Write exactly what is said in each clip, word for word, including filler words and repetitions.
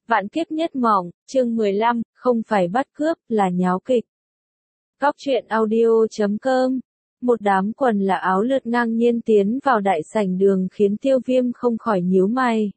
Vạn kiếp nhất mộng, chương mười lăm, không phải bắt cướp, là nháo kịch. Góc truyện audio chấm com. Một đám quần là áo lượt ngang nhiên tiến vào đại sảnh đường khiến Tiêu Viêm không khỏi nhíu mày.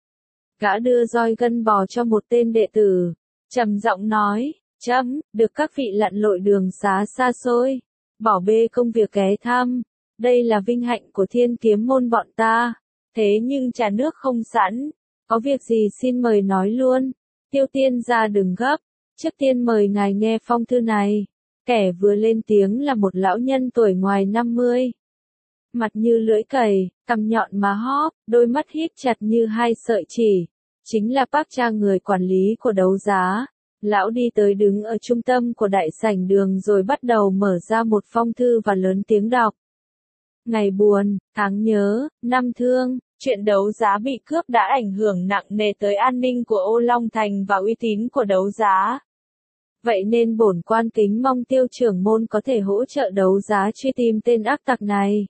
Gã đưa roi gân bò cho một tên đệ tử, trầm giọng nói, chấm, được các vị lặn lội đường xá xa xôi, bỏ bê công việc ghé thăm, đây là vinh hạnh của Thiên Kiếm môn bọn ta, thế nhưng trà nước không sẵn. Có việc gì xin mời nói luôn, Tiêu tiên gia đừng gấp, trước tiên mời ngài nghe phong thư này. Kẻ vừa lên tiếng là một lão nhân tuổi ngoài năm mươi. Mặt như lưỡi cày, cằm nhọn má hóp, đôi mắt híp chặt như hai sợi chỉ. Chính là bác cha người quản lý của đấu giá. Lão đi tới đứng ở trung tâm của đại sảnh đường rồi bắt đầu mở ra một phong thư và lớn tiếng đọc. Ngày buồn, tháng nhớ, năm thương. Chuyện đấu giá bị cướp đã ảnh hưởng nặng nề tới an ninh của Ô Long Thành và uy tín của đấu giá. Vậy nên bổn quan kính mong Tiêu trưởng môn có thể hỗ trợ đấu giá truy tìm tên ác tặc này.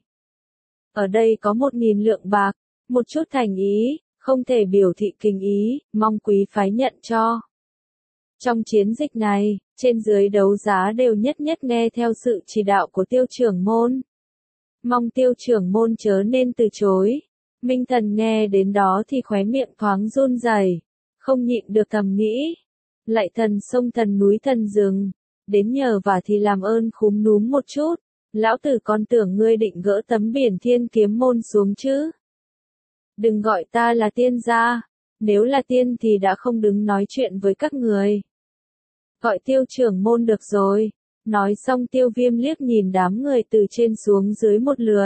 Ở đây có một nghìn lượng bạc, một chút thành ý, không thể biểu thị kinh ý, mong quý phái nhận cho. Trong chiến dịch này, trên dưới đấu giá đều nhất nhất nghe theo sự chỉ đạo của Tiêu trưởng môn. Mong Tiêu trưởng môn chớ nên từ chối. Minh Thần nghe đến đó thì khóe miệng thoáng run rẩy, không nhịn được thầm nghĩ. Lạy thần sông thần núi thần rừng, đến nhờ vả thì làm ơn khúm núm một chút, lão tử còn tưởng ngươi định gỡ tấm biển Thiên Kiếm môn xuống chứ. Đừng gọi ta là tiên gia, nếu là tiên thì đã không đứng nói chuyện với các người. Gọi Tiêu trưởng môn được rồi. Nói xong Tiêu Viêm liếc nhìn đám người từ trên xuống dưới một lượt.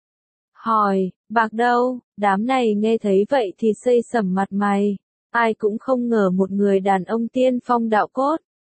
Hỏi, bạc đâu? Đám này nghe thấy vậy thì xây sẩm mặt mày. Ai cũng không ngờ một người đàn ông tiên phong đạo cốt.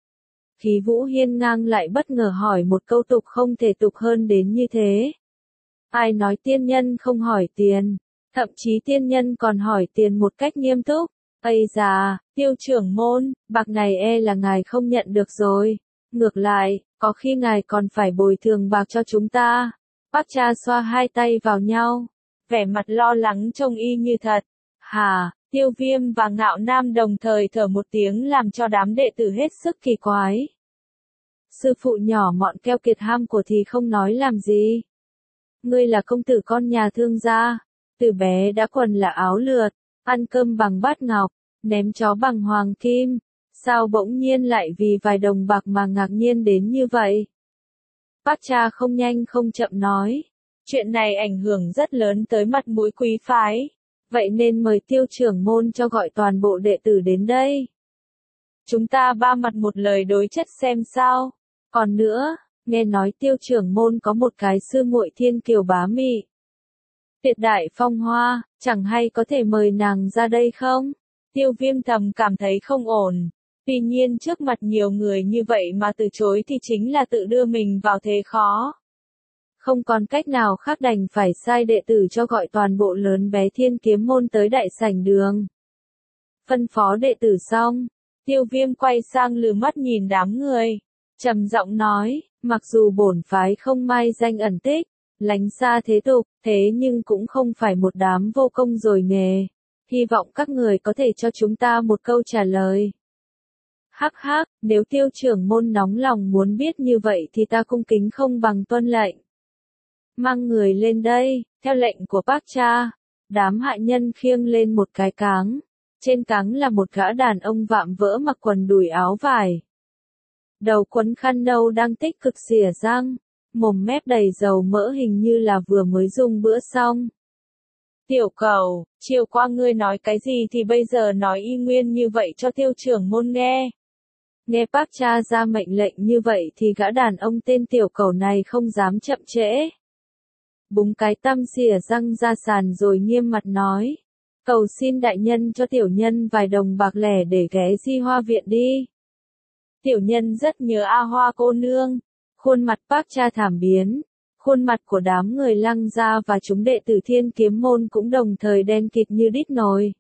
Khí Vũ hiên ngang lại bất ngờ hỏi một câu tục không thể tục hơn đến như thế. Ai nói tiên nhân không hỏi tiền, thậm chí tiên nhân còn hỏi tiền một cách nghiêm túc. Ây già, Tiêu trưởng môn, bạc này e là ngài không nhận được rồi. Ngược lại, có khi ngài còn phải bồi thường bạc cho chúng ta. Bác cha xoa hai tay vào nhau, vẻ mặt lo lắng trông y như thật. Hà, Tiêu Viêm và Ngạo Nam đồng thời thở một tiếng làm cho đám đệ tử hết sức kỳ quái. Sư phụ nhỏ mọn keo kiệt ham của thì không nói làm gì. Ngươi là công tử con nhà thương gia, từ bé đã quần là áo lượt, ăn cơm bằng bát ngọc, ném chó bằng hoàng kim. Sao bỗng nhiên lại vì vài đồng bạc mà ngạc nhiên đến như vậy? Bác cha không nhanh không chậm nói. Chuyện này ảnh hưởng rất lớn tới mặt mũi quý phái. Vậy nên mời Tiêu trưởng môn cho gọi toàn bộ đệ tử đến đây. Chúng ta ba mặt một lời đối chất xem sao. Còn nữa, nghe nói Tiêu trưởng môn có một cái sư muội thiên kiều bá mị. Tuyệt đại phong hoa, chẳng hay có thể mời nàng ra đây không? Tiêu Viêm thầm cảm thấy không ổn. Tuy nhiên trước mặt nhiều người như vậy mà từ chối thì chính là tự đưa mình vào thế khó. Không còn cách nào khác đành phải sai đệ tử cho gọi toàn bộ lớn bé Thiên Kiếm môn tới đại sảnh đường. Phân phó đệ tử xong, Tiêu Viêm quay sang lừ mắt nhìn đám người, trầm giọng nói, mặc dù bổn phái không mai danh ẩn tích, lánh xa thế tục, thế nhưng cũng không phải một đám vô công rồi nghề. Hy vọng các người có thể cho chúng ta một câu trả lời. Hắc hắc, nếu Tiêu trưởng môn nóng lòng muốn biết như vậy thì ta cung kính không bằng tuân lệnh. Mang người lên đây, theo lệnh của bác cha. Đám hạ nhân khiêng lên một cái cáng. Trên cáng là một gã đàn ông vạm vỡ mặc quần đùi áo vải. Đầu quấn khăn nâu đang tích cực xỉa răng. Mồm mép đầy dầu mỡ hình như là vừa mới dùng bữa xong. Tiểu Cẩu, chiều qua ngươi nói cái gì thì bây giờ nói y nguyên như vậy cho Tiêu trưởng môn nghe. Nghe bác cha ra mệnh lệnh như vậy thì gã đàn ông tên Tiểu Cẩu này không dám chậm trễ. Búng cái tăm xỉa răng ra sàn rồi nghiêm mặt nói. Cầu xin đại nhân cho tiểu nhân vài đồng bạc lẻ để ghé Di Hoa viện đi. Tiểu nhân rất nhớ A Hoa cô nương. Khuôn mặt bác cha thảm biến. Khuôn mặt của đám người Lăng gia và chúng đệ tử Thiên Kiếm môn cũng đồng thời đen kịt như đít nồi.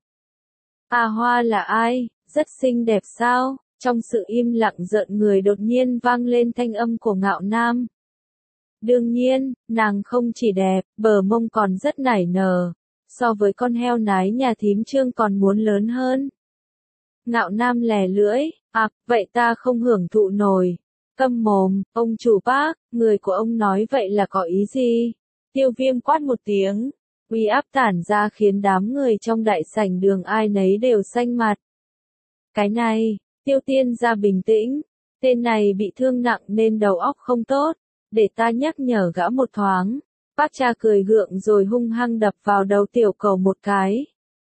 A Hoa là ai? Rất xinh đẹp sao? Trong sự im lặng rợn người đột nhiên vang lên thanh âm của Ngạo Nam. Đương nhiên, nàng không chỉ đẹp, bờ mông còn rất nảy nở, so với con heo nái nhà thím Trương còn muốn lớn hơn. Ngạo Nam lè lưỡi, à, vậy ta không hưởng thụ nổi. Câm mồm, ông chủ bác, người của ông nói vậy là có ý gì? Tiêu Viêm quát một tiếng, uy áp tản ra khiến đám người trong đại sảnh đường ai nấy đều xanh mặt. Cái này, Tiêu Tiên gia bình tĩnh, tên này bị thương nặng nên đầu óc không tốt, để ta nhắc nhở gã một thoáng. Bác cha cười gượng rồi hung hăng đập vào đầu tiểu cầu một cái.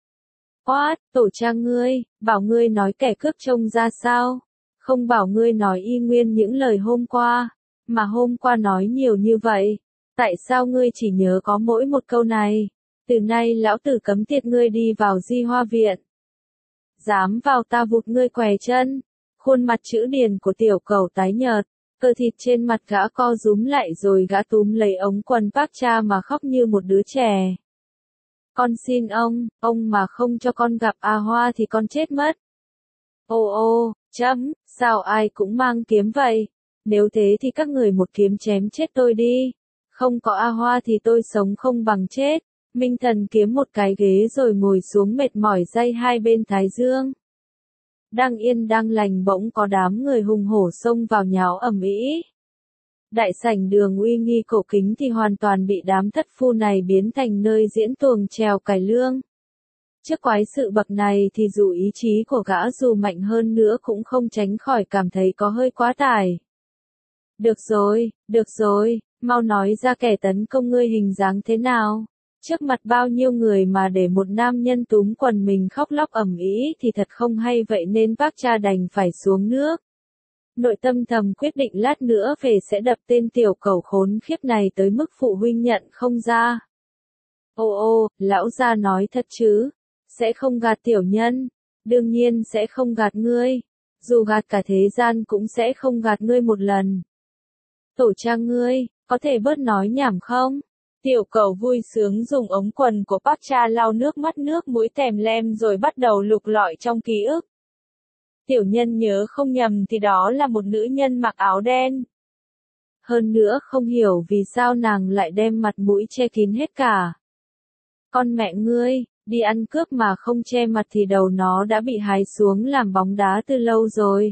Oát, tổ cha ngươi, bảo ngươi nói kẻ cướp trông ra sao? Không bảo ngươi nói y nguyên những lời hôm qua, mà hôm qua nói nhiều như vậy. Tại sao ngươi chỉ nhớ có mỗi một câu này? Từ nay lão tử cấm tiệt ngươi đi vào Di Hoa Viện. Dám vào ta vụt ngươi què chân. Khuôn mặt chữ điền của tiểu cầu tái nhợt, cơ thịt trên mặt gã co rúm lại rồi gã túm lấy ống quần bác cha mà khóc như một đứa trẻ. Con xin ông, ông mà không cho con gặp A Hoa thì con chết mất. Ô ô, chấm, sao ai cũng mang kiếm vậy? Nếu thế thì các người một kiếm chém chết tôi đi. Không có A Hoa thì tôi sống không bằng chết. Minh Thần kiếm một cái ghế rồi ngồi xuống mệt mỏi day hai bên thái dương. Đang yên đang lành bỗng có đám người hùng hổ xông vào nháo ầm ĩ. Đại sảnh đường uy nghi cổ kính thì hoàn toàn bị đám thất phu này biến thành nơi diễn tuồng trèo cải lương. Trước quái sự bậc này thì dù ý chí của gã dù mạnh hơn nữa cũng không tránh khỏi cảm thấy có hơi quá tải. Được rồi, được rồi, mau nói ra kẻ tấn công ngươi hình dáng thế nào. Trước mặt bao nhiêu người mà để một nam nhân túm quần mình khóc lóc ầm ĩ thì thật không hay, vậy nên bác cha đành phải xuống nước. Nội tâm thầm quyết định lát nữa về sẽ đập tên tiểu cẩu khốn khiếp này tới mức phụ huynh nhận không ra. Ô ô, lão gia nói thật chứ? Sẽ không gạt tiểu nhân? Đương nhiên sẽ không gạt ngươi. Dù gạt cả thế gian cũng sẽ không gạt ngươi một lần. Tổ cha ngươi, có thể bớt nói nhảm không? Tiểu cẩu vui sướng dùng ống quần của bác cha lau nước mắt nước mũi tèm lem rồi bắt đầu lục lọi trong ký ức. Tiểu nhân nhớ không nhầm thì đó là một nữ nhân mặc áo đen. Hơn nữa không hiểu vì sao nàng lại đem mặt mũi che kín hết cả. Con mẹ ngươi, đi ăn cướp mà không che mặt thì đầu nó đã bị hái xuống làm bóng đá từ lâu rồi.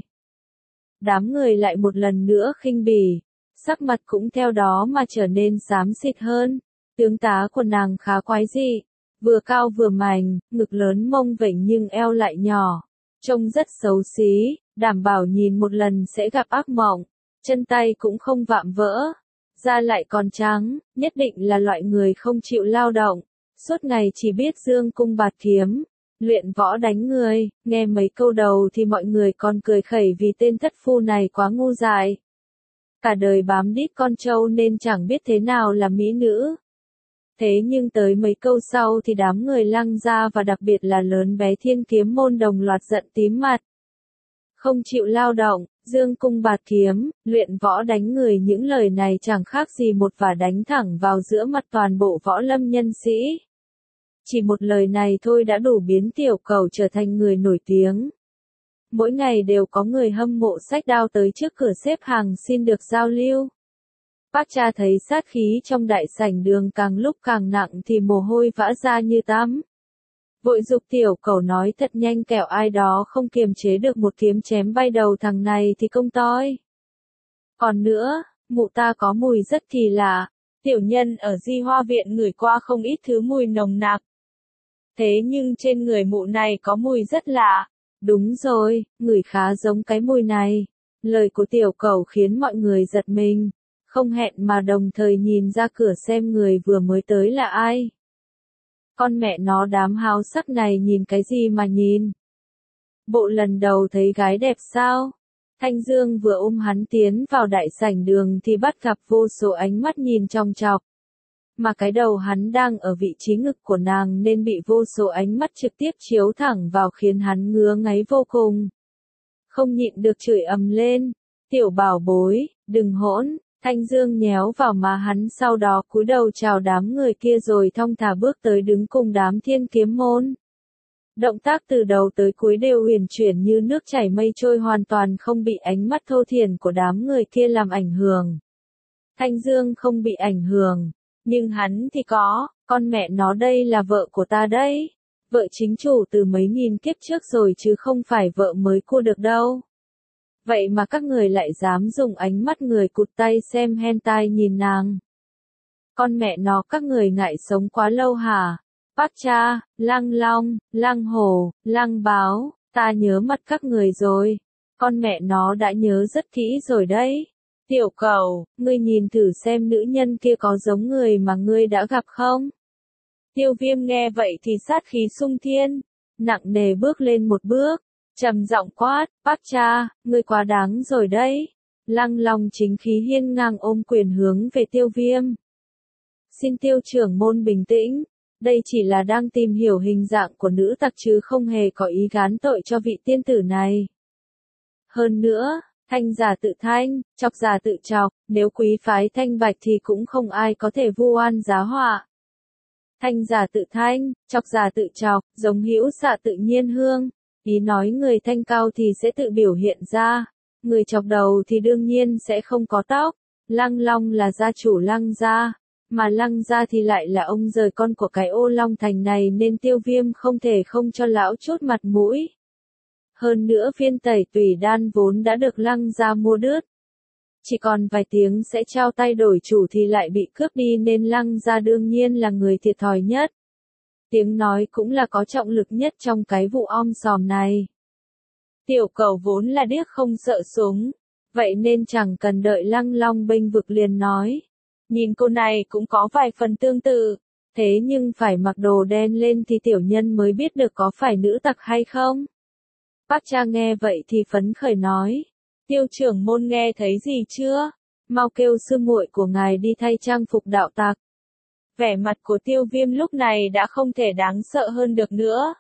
Đám người lại một lần nữa khinh bỉ, sắc mặt cũng theo đó mà trở nên xám xịt hơn. Tướng tá của nàng khá quái dị, vừa cao vừa mảnh, ngực lớn mông vểnh nhưng eo lại nhỏ. Trông rất xấu xí, đảm bảo nhìn một lần sẽ gặp ác mộng, chân tay cũng không vạm vỡ, da lại còn trắng, nhất định là loại người không chịu lao động, suốt ngày chỉ biết dương cung bạt kiếm, luyện võ đánh người. Nghe mấy câu đầu thì mọi người còn cười khẩy vì tên thất phu này quá ngu dại. Cả đời bám đít con trâu nên chẳng biết thế nào là mỹ nữ. Thế nhưng tới mấy câu sau thì đám người Lăng gia và đặc biệt là lớn bé Thiên Kiếm môn đồng loạt giận tím mặt. Không chịu lao động, dương cung bạt kiếm, luyện võ đánh người, những lời này chẳng khác gì một vả đánh thẳng vào giữa mặt toàn bộ võ lâm nhân sĩ. Chỉ một lời này thôi đã đủ biến tiểu cẩu trở thành người nổi tiếng. Mỗi ngày đều có người hâm mộ xách đao tới trước cửa xếp hàng xin được giao lưu. Bác cha thấy sát khí trong đại sảnh đường càng lúc càng nặng thì mồ hôi vã ra như tắm. Vội giục tiểu cẩu nói thật nhanh kẻo ai đó không kiềm chế được một kiếm chém bay đầu thằng này thì công toi. Còn nữa, mụ ta có mùi rất kỳ lạ. Tiểu nhân ở Di Hoa Viện ngửi qua không ít thứ mùi nồng nặc. Thế nhưng trên người mụ này có mùi rất lạ. Đúng rồi, ngửi khá giống cái mùi này. Lời của tiểu cẩu khiến mọi người giật mình. Không hẹn mà đồng thời nhìn ra cửa xem người vừa mới tới là ai. Con mẹ nó đám háo sắc này nhìn cái gì mà nhìn? Bộ lần đầu thấy gái đẹp sao? Thanh Dương vừa ôm hắn tiến vào đại sảnh đường thì bắt gặp vô số ánh mắt nhìn chòng chọc. Mà cái đầu hắn đang ở vị trí ngực của nàng nên bị vô số ánh mắt trực tiếp chiếu thẳng vào khiến hắn ngứa ngáy vô cùng. Không nhịn được chửi ầm lên. Tiểu bảo bối, đừng hỗn. Thanh Dương nhéo vào má hắn, sau đó cúi đầu chào đám người kia rồi thong thả bước tới đứng cùng đám Thiên Kiếm môn. Động tác từ đầu tới cuối đều huyền chuyển như nước chảy mây trôi, hoàn toàn không bị ánh mắt thô thiển của đám người kia làm ảnh hưởng. Thanh Dương không bị ảnh hưởng, nhưng hắn thì có, con mẹ nó đây là vợ của ta đấy. Vợ chính chủ từ mấy nghìn kiếp trước rồi chứ không phải vợ mới cua được đâu. Vậy mà các người lại dám dùng ánh mắt người cụt tay xem hentai nhìn nàng. Con mẹ nó các người ngại sống quá lâu hả? Bác cha, Lăng Long, Lăng Hổ, Lăng Báo, ta nhớ mặt các người rồi. Con mẹ nó đã nhớ rất kỹ rồi đấy. Tiểu Cẩu, ngươi nhìn thử xem nữ nhân kia có giống người mà ngươi đã gặp không? Tiêu Viêm nghe vậy thì sát khí sung thiên, nặng nề bước lên một bước, trầm giọng quát, bác cha, ngươi quá đáng rồi đấy. Lăng Long chính khí hiên ngang ôm quyền hướng về Tiêu Viêm. Xin Tiêu trưởng môn bình tĩnh, đây chỉ là đang tìm hiểu hình dạng của nữ tặc chứ không hề có ý gán tội cho vị tiên tử này. Hơn nữa, thanh giả tự thanh, chọc giả tự chọc, nếu quý phái thanh bạch thì cũng không ai có thể vu oan giá họa. Thanh giả tự thanh, chọc giả tự chọc, giống hữu xạ tự nhiên hương, ý nói người thanh cao thì sẽ tự biểu hiện ra, người chọc đầu thì đương nhiên sẽ không có tóc. Lăng Long là gia chủ Lăng gia, mà Lăng gia thì lại là ông rời con của cái ô Long Thành này nên Tiêu Viêm không thể không cho lão chút mặt mũi. Hơn nữa viên tẩy tùy đan vốn đã được Lăng gia mua đứt. Chỉ còn vài tiếng sẽ trao tay đổi chủ thì lại bị cướp đi nên Lăng gia đương nhiên là người thiệt thòi nhất. Tiếng nói cũng là có trọng lực nhất trong cái vụ om sòm này. Tiểu Cẩu vốn là điếc không sợ súng, vậy nên chẳng cần đợi Lăng Long bênh vực liền nói. Nhìn cô này cũng có vài phần tương tự, thế nhưng phải mặc đồ đen lên thì tiểu nhân mới biết được có phải nữ tặc hay không. Bác cha nghe vậy thì phấn khởi nói, Tiêu trưởng môn nghe thấy gì chưa? Mau kêu sư muội của ngài đi thay trang phục đạo tặc. Vẻ mặt của Tiêu Viêm lúc này đã không thể đáng sợ hơn được nữa.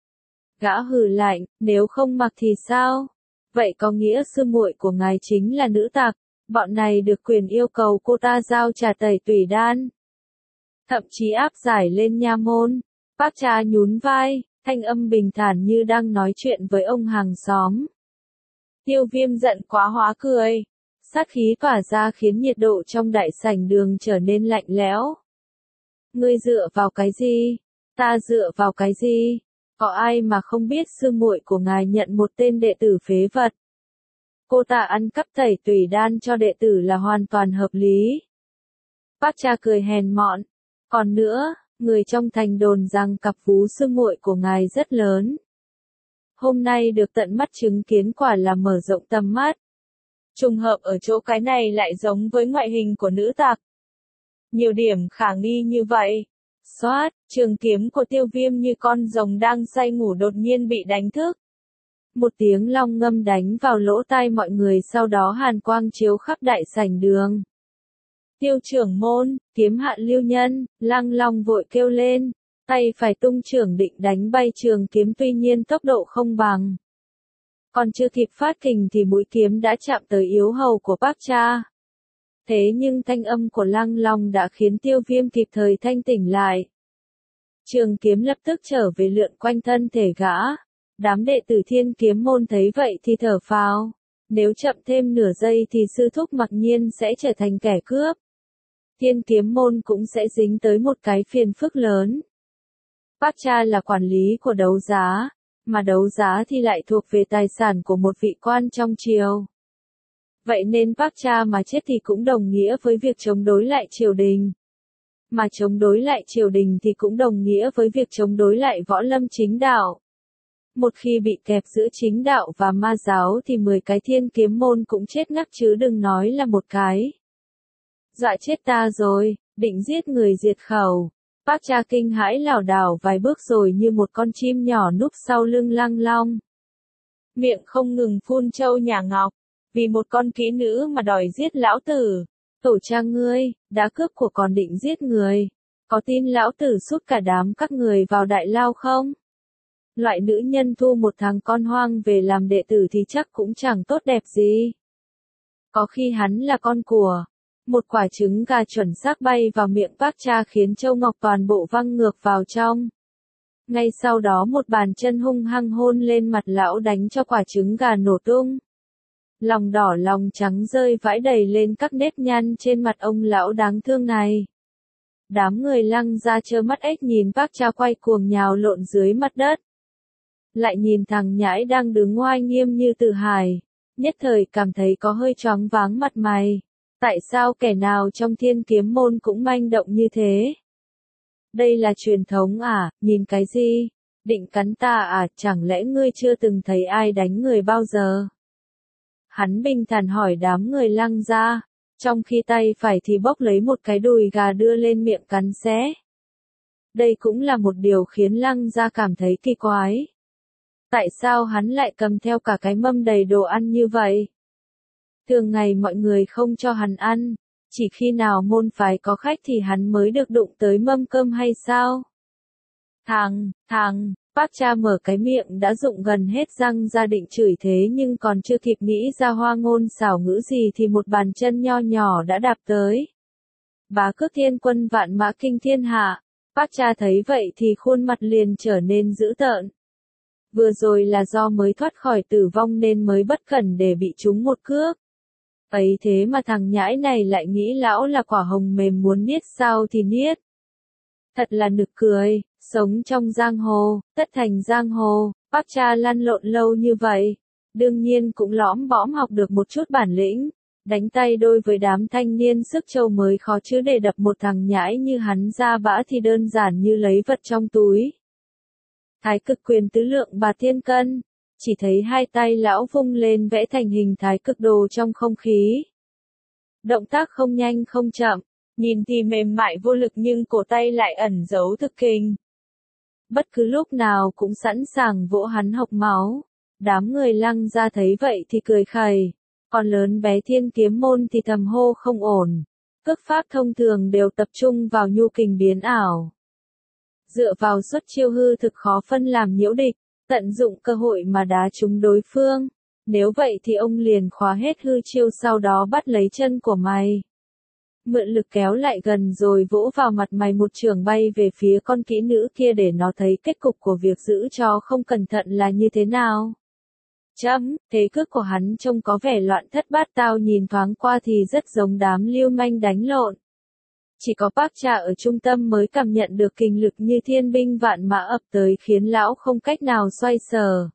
Gã hừ lạnh, nếu không mặc thì sao? Vậy có nghĩa sư muội của ngài chính là nữ tặc, bọn này được quyền yêu cầu cô ta giao trà tẩy tùy đan. Thậm chí áp giải lên nha môn. Bác cha nhún vai, thanh âm bình thản như đang nói chuyện với ông hàng xóm. Tiêu Viêm giận quá hóa cười. Sát khí tỏa ra khiến nhiệt độ trong đại sảnh đường trở nên lạnh lẽo. Ngươi dựa vào cái gì? Ta dựa vào cái gì? Có ai mà không biết sư muội của ngài nhận một tên đệ tử phế vật. Cô ta ăn cắp tẩy tùy đan cho đệ tử là hoàn toàn hợp lý. Bác cha cười hèn mọn. Còn nữa, người trong thành đồn rằng cặp vú sư muội của ngài rất lớn. Hôm nay được tận mắt chứng kiến quả là mở rộng tầm mắt. Trùng hợp ở chỗ cái này lại giống với ngoại hình của nữ tặc. Nhiều điểm khả nghi như vậy. Xoát, trường kiếm của Tiêu Viêm như con rồng đang say ngủ đột nhiên bị đánh thức. Một tiếng long ngâm đánh vào lỗ tai mọi người, sau đó hàn quang chiếu khắp đại sảnh đường. Tiêu trưởng môn, kiếm hạ lưu nhân, Lăng Long vội kêu lên, tay phải tung trưởng định đánh bay trường kiếm, tuy nhiên tốc độ không bằng. Còn chưa kịp phát kình thì mũi kiếm đã chạm tới yếu hầu của bác cha. Thế nhưng thanh âm của Lăng Long đã khiến Tiêu Viêm kịp thời thanh tỉnh lại. Trường kiếm lập tức trở về lượn quanh thân thể gã. Đám đệ tử Thiên Kiếm môn thấy vậy thì thở phào. Nếu chậm thêm nửa giây thì sư thúc mặc nhiên sẽ trở thành kẻ cướp. Thiên Kiếm môn cũng sẽ dính tới một cái phiền phức lớn. Bác cha là quản lý của đấu giá, mà đấu giá thì lại thuộc về tài sản của một vị quan trong triều. Vậy nên bác cha mà chết thì cũng đồng nghĩa với việc chống đối lại triều đình. Mà chống đối lại triều đình thì cũng đồng nghĩa với việc chống đối lại võ lâm chính đạo. Một khi bị kẹp giữa chính đạo và ma giáo thì mười cái Thiên Kiếm môn cũng chết ngắc chứ đừng nói là một cái. Dọa chết ta rồi, định giết người diệt khẩu. Bác cha kinh hãi lảo đảo vài bước rồi như một con chim nhỏ núp sau lưng Lăng Long. Miệng không ngừng phun trâu nhả ngọc, vì một con kỹ nữ mà đòi giết lão tử. Tổ cha ngươi, đã cướp của còn định giết người. Có tin lão tử sút cả đám các người vào đại lao không? Loại nữ nhân thu một thằng con hoang về làm đệ tử thì chắc cũng chẳng tốt đẹp gì. Có khi hắn là con của. Một quả trứng gà chuẩn xác bay vào miệng bác cha khiến Châu Ngọc toàn bộ văng ngược vào trong. Ngay sau đó một bàn chân hung hăng hôn lên mặt lão đánh cho quả trứng gà nổ tung. Lòng đỏ lòng trắng rơi vãi đầy lên các nếp nhăn trên mặt ông lão đáng thương này. Đám người Lăng Gia trơ mắt ếch nhìn Park Cha quay cuồng nhào lộn dưới mặt đất. Lại nhìn thằng nhãi đang đứng oai nghiêm như Tử Hải, nhất thời cảm thấy có hơi choáng váng mặt mày. Tại sao kẻ nào trong Thiên Kiếm môn cũng manh động như thế? Đây là truyền thống à, nhìn cái gì? Định cắn ta à, chẳng lẽ ngươi chưa từng thấy ai đánh người bao giờ? Hắn bình thản hỏi đám người Lăng Gia, trong khi tay phải thì bốc lấy một cái đùi gà đưa lên miệng cắn xé. Đây cũng là một điều khiến Lăng Gia cảm thấy kỳ quái. Tại sao hắn lại cầm theo cả cái mâm đầy đồ ăn như vậy? Thường ngày mọi người không cho hắn ăn, chỉ khi nào môn phái có khách thì hắn mới được đụng tới mâm cơm hay sao? Thằng, thằng, Park Cha mở cái miệng đã rụng gần hết răng ra định chửi thế nhưng còn chưa kịp nghĩ ra hoa ngôn xảo ngữ gì thì một bàn chân nho nhỏ đã đạp tới. Bá cước thiên quân vạn mã kinh thiên hạ, Park Cha thấy vậy thì khuôn mặt liền trở nên dữ tợn. Vừa rồi là do mới thoát khỏi tử vong nên mới bất cẩn để bị trúng một cước. Ấy thế mà thằng nhãi này lại nghĩ lão là quả hồng mềm muốn niết sao thì niết. Thật là nực cười, sống trong giang hồ, tất thành giang hồ, Park Cha lăn lộn lâu như vậy. Đương nhiên cũng lõm bõm học được một chút bản lĩnh, đánh tay đôi với đám thanh niên sức châu mới khó chứ để đập một thằng nhãi như hắn ra bã thì đơn giản như lấy vật trong túi. Thái cực quyền tứ lượng bà thiên cân, chỉ thấy hai tay lão vung lên vẽ thành hình thái cực đồ trong không khí. Động tác không nhanh không chậm, nhìn thì mềm mại vô lực nhưng cổ tay lại ẩn giấu thực kình. Bất cứ lúc nào cũng sẵn sàng vỗ hắn hộc máu. Đám người Lăng Gia thấy vậy thì cười khẩy, còn lớn bé Thiên Kiếm môn thì thầm hô không ổn. Cước pháp thông thường đều tập trung vào nhu kình biến ảo. Dựa vào xuất chiêu hư thực khó phân làm nhiễu địch, tận dụng cơ hội mà đá trúng đối phương. Nếu vậy thì ông liền khóa hết hư chiêu sau đó bắt lấy chân của mày. Mượn lực kéo lại gần rồi vỗ vào mặt mày một chưởng bay về phía con kỹ nữ kia để nó thấy kết cục của việc giữ cho không cẩn thận là như thế nào. Chấm, thế cước của hắn trông có vẻ loạn thất bát tao nhìn thoáng qua thì rất giống đám lưu manh đánh lộn. Chỉ có Park Cha ở trung tâm mới cảm nhận được kình lực như thiên binh vạn mã ập tới khiến lão không cách nào xoay sở.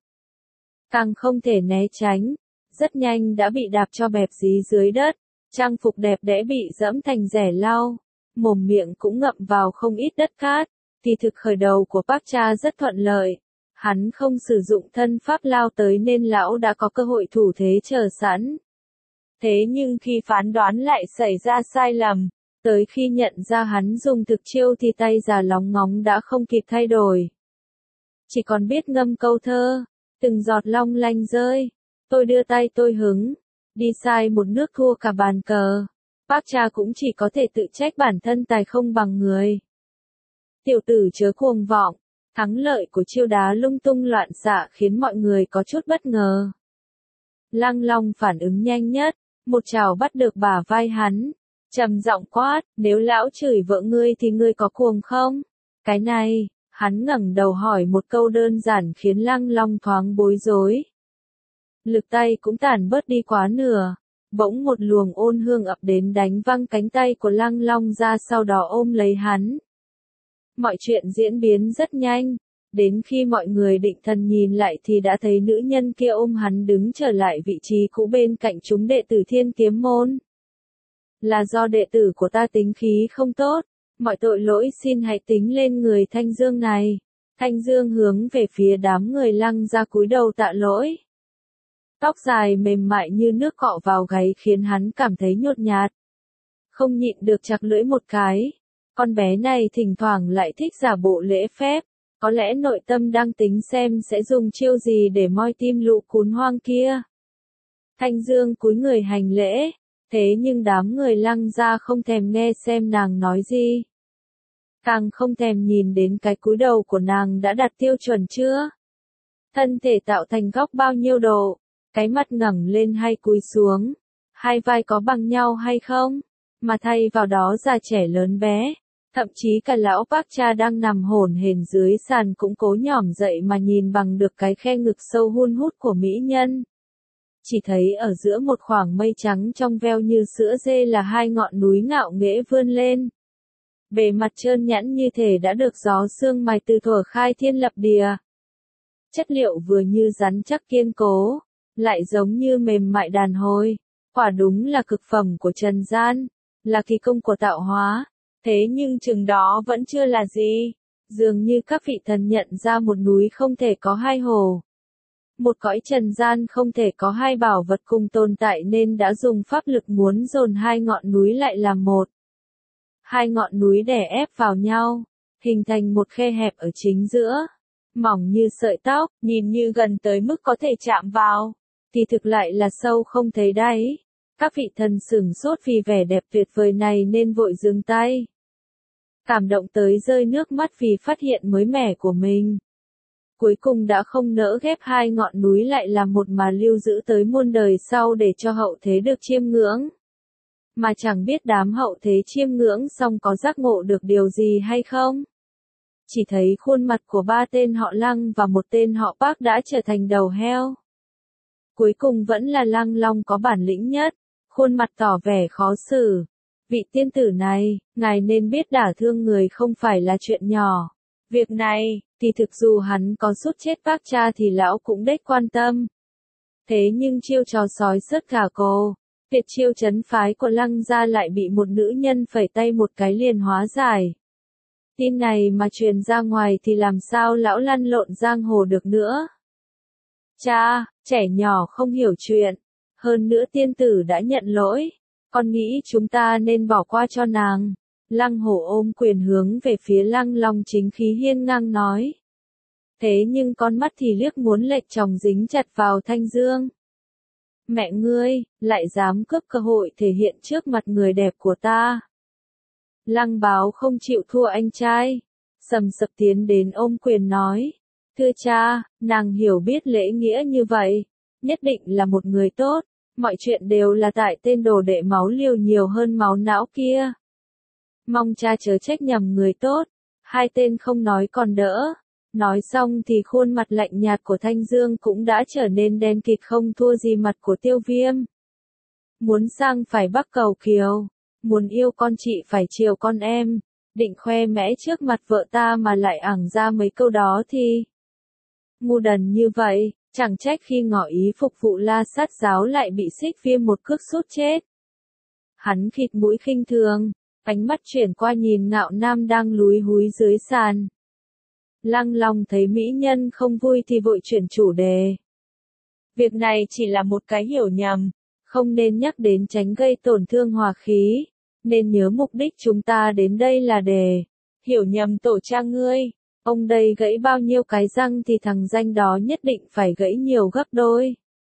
Càng không thể né tránh, rất nhanh đã bị đạp cho bẹp dí dưới đất, trang phục đẹp đẽ bị dẫm thành rẻ lau, mồm miệng cũng ngậm vào không ít đất cát, thì thực khởi đầu của Park Cha rất thuận lợi. Hắn không sử dụng thân pháp lao tới nên lão đã có cơ hội thủ thế chờ sẵn. Thế nhưng khi phán đoán lại xảy ra sai lầm, tới khi nhận ra hắn dùng thực chiêu thì tay già lóng ngóng đã không kịp thay đổi. Chỉ còn biết ngâm câu thơ, từng giọt long lanh rơi, tôi đưa tay tôi hứng, đi sai một nước thua cả bàn cờ. Park Cha cũng chỉ có thể tự trách bản thân tài không bằng người. Tiểu tử chớ cuồng vọng, thắng lợi của chiêu đá lung tung loạn xạ khiến mọi người có chút bất ngờ. Lăng Long phản ứng nhanh nhất, một chảo bắt được bả vai hắn, trầm giọng quát, nếu lão chửi vợ ngươi thì ngươi có cuồng không? Cái này, hắn ngẩng đầu hỏi một câu đơn giản khiến Lăng Long thoáng bối rối. Lực tay cũng tản bớt đi quá nửa, bỗng một luồng ôn hương ập đến đánh văng cánh tay của Lăng Long ra sau đó ôm lấy hắn. Mọi chuyện diễn biến rất nhanh, đến khi mọi người định thần nhìn lại thì đã thấy nữ nhân kia ôm hắn đứng trở lại vị trí cũ bên cạnh chúng đệ tử Thiên Kiếm môn. Là do đệ tử của ta tính khí không tốt, mọi tội lỗi xin hãy tính lên người Thanh Dương này. Thanh Dương hướng về phía đám người Lăng ra cúi đầu tạ lỗi. Tóc dài mềm mại như nước cọ vào gáy khiến hắn cảm thấy nhột nhạt. Không nhịn được chặt lưỡi một cái. Con bé này thỉnh thoảng lại thích giả bộ lễ phép, có lẽ nội tâm đang tính xem sẽ dùng chiêu gì để moi tim lũ cún hoang kia. Thanh Dương cúi người hành lễ, thế nhưng đám người Lăng ra không thèm nghe xem nàng nói gì. Càng không thèm nhìn đến cái cúi đầu của nàng đã đạt tiêu chuẩn chưa. Thân thể tạo thành góc bao nhiêu độ, cái mặt ngẩng lên hay cúi xuống, hai vai có bằng nhau hay không, mà thay vào đó già trẻ lớn bé. Thậm chí cả lão Park Cha đang nằm hổn hển dưới sàn cũng cố nhỏm dậy mà nhìn bằng được cái khe ngực sâu hun hút của mỹ nhân. Chỉ thấy ở giữa một khoảng mây trắng trong veo như sữa dê là hai ngọn núi ngạo nghễ vươn lên. bề mặt trơn nhẵn như thể đã được gió sương mài từ thuở khai thiên lập địa. Chất liệu vừa như rắn chắc kiên cố, lại giống như mềm mại đàn hồi, quả đúng là cực phẩm của trần gian, là kỳ công của tạo hóa. Thế nhưng chừng đó vẫn chưa là gì, dường như các vị thần nhận ra một núi không thể có hai hồ. Một cõi trần gian không thể có hai bảo vật cùng tồn tại nên đã dùng pháp lực muốn dồn hai ngọn núi lại làm một. Hai ngọn núi đè ép vào nhau, hình thành một khe hẹp ở chính giữa, mỏng như sợi tóc, nhìn như gần tới mức có thể chạm vào, thì thực lại là sâu không thấy đáy. Các vị thần sửng sốt vì vẻ đẹp tuyệt vời này nên vội dừng tay. Cảm động tới rơi nước mắt vì phát hiện mới mẻ của mình. Cuối cùng đã không nỡ ghép hai ngọn núi lại làm một mà lưu giữ tới muôn đời sau để cho hậu thế được chiêm ngưỡng. Mà chẳng biết đám hậu thế chiêm ngưỡng xong có giác ngộ được điều gì hay không? Chỉ thấy khuôn mặt của ba tên họ Lăng và một tên họ Bác đã trở thành đầu heo. Cuối cùng vẫn là Lăng Long có bản lĩnh nhất, khuôn mặt tỏ vẻ khó xử. Vị tiên tử này, ngài nên biết đả thương người không phải là chuyện nhỏ. Việc này, thì thực dù hắn có sút chết bác cha thì lão cũng đếch quan tâm. Thế nhưng chiêu trò sói sớt gà cô, tuyệt chiêu trấn phái của Lăng gia lại bị một nữ nhân phẩy tay một cái liền hóa giải. Tin này mà truyền ra ngoài thì làm sao lão lăn lộn giang hồ được nữa. Cha, trẻ nhỏ không hiểu chuyện. Hơn nữa tiên tử đã nhận lỗi. Con nghĩ chúng ta nên bỏ qua cho nàng. Lăng Hổ ôm quyền hướng về phía Lăng Long chính khí hiên ngang nói. Thế nhưng con mắt thì liếc muốn lệch chồng dính chặt vào Thanh Dương. Mẹ ngươi, lại dám cướp cơ hội thể hiện trước mặt người đẹp của ta. Lăng Báo không chịu thua anh trai. Sầm sập tiến đến ôm quyền nói. Thưa cha, nàng hiểu biết lễ nghĩa như vậy. Nhất định là một người tốt. Mọi chuyện đều là tại tên đồ đệ máu liều nhiều hơn máu não kia. Mong cha chớ trách nhầm người tốt. Hai tên không nói còn đỡ. Nói xong thì khuôn mặt lạnh nhạt của Thanh Dương cũng đã trở nên đen kịt không thua gì mặt của Tiêu Viêm. Muốn sang phải bắc cầu kiều. Muốn yêu con chị phải chiều con em. Định khoe mẽ trước mặt vợ ta mà lại ẳng ra mấy câu đó thì... Ngu đần như vậy. Chẳng trách khi ngỏ ý phục vụ La Sát giáo lại bị Xích Viêm một cước sút chết. Hắn khịt mũi khinh thường, ánh mắt chuyển qua nhìn Ngạo Nam đang lúi húi dưới sàn. Lăng Long thấy mỹ nhân không vui thì vội chuyển chủ đề. Việc này chỉ là một cái hiểu nhầm, không nên nhắc đến tránh gây tổn thương hòa khí, nên nhớ mục đích chúng ta đến đây là để hiểu nhầm tổ cha ngươi. Ông đây gãy bao nhiêu cái răng thì thằng danh đó nhất định phải gãy nhiều gấp đôi.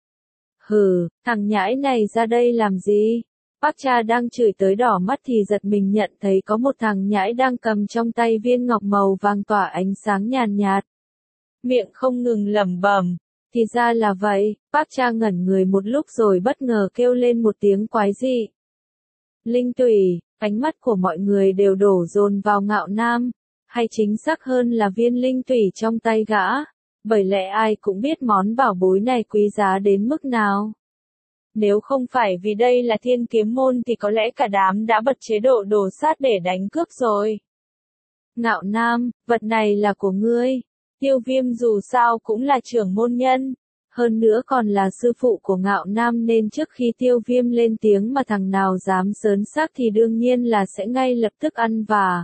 Hừ, thằng nhãi này ra đây làm gì? Bác cha đang chửi tới đỏ mắt thì giật mình nhận thấy có một thằng nhãi đang cầm trong tay viên ngọc màu vàng tỏa ánh sáng nhàn nhạt. Miệng không ngừng lẩm bẩm. Thì ra là vậy, bác cha ngẩn người một lúc rồi bất ngờ kêu lên một tiếng quái dị. Linh tủy, ánh mắt của mọi người đều đổ dồn vào Ngạo Nam. Hay chính xác hơn là viên linh tủy trong tay gã, bởi lẽ ai cũng biết món bảo bối này quý giá đến mức nào. Nếu không phải vì đây là Thiên Kiếm Môn thì có lẽ cả đám đã bật chế độ đồ sát để đánh cướp rồi. Ngạo Nam, vật này là của ngươi. Tiêu Viêm dù sao cũng là trưởng môn nhân, hơn nữa còn là sư phụ của Ngạo Nam nên trước khi Tiêu Viêm lên tiếng mà thằng nào dám sớn xác thì đương nhiên là sẽ ngay lập tức ăn vả.